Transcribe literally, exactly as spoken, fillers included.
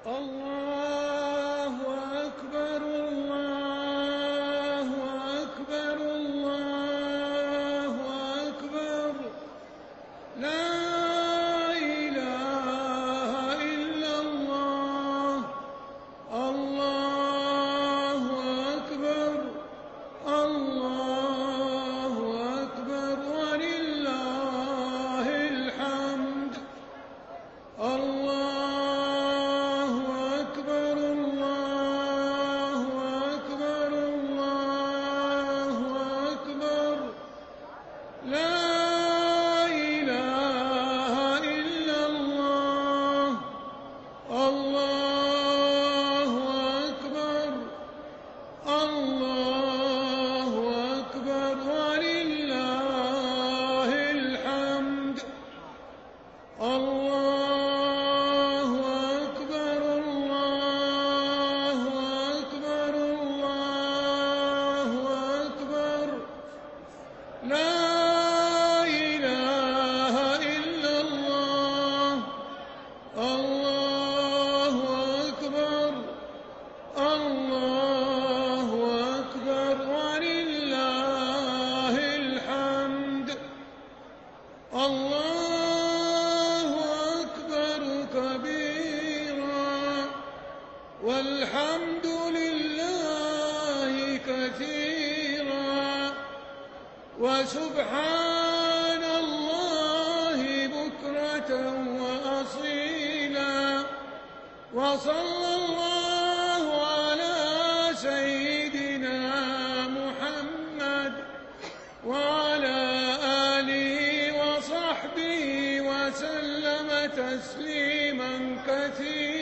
الله أكبر الله أكبر الله أكبر لا إله إلا الله الله أكبر الله أكبر ولله الحمد الله أكبر الله أكبر الله أكبر لا إله إلا الله الله أكبر الله أكبر ولله الحمد الله أكبر الله أكبر الله أكبر لا إله إلا الله الله أكبر الله أكبر ولله الحمد الله أكبر كبيرا والحمد لله كثيرا وسبحان الله بكرة وأصيلا وصلى الله على سيدنا محمد وعلى آله وصحبه وسلم تسليما كثيرا.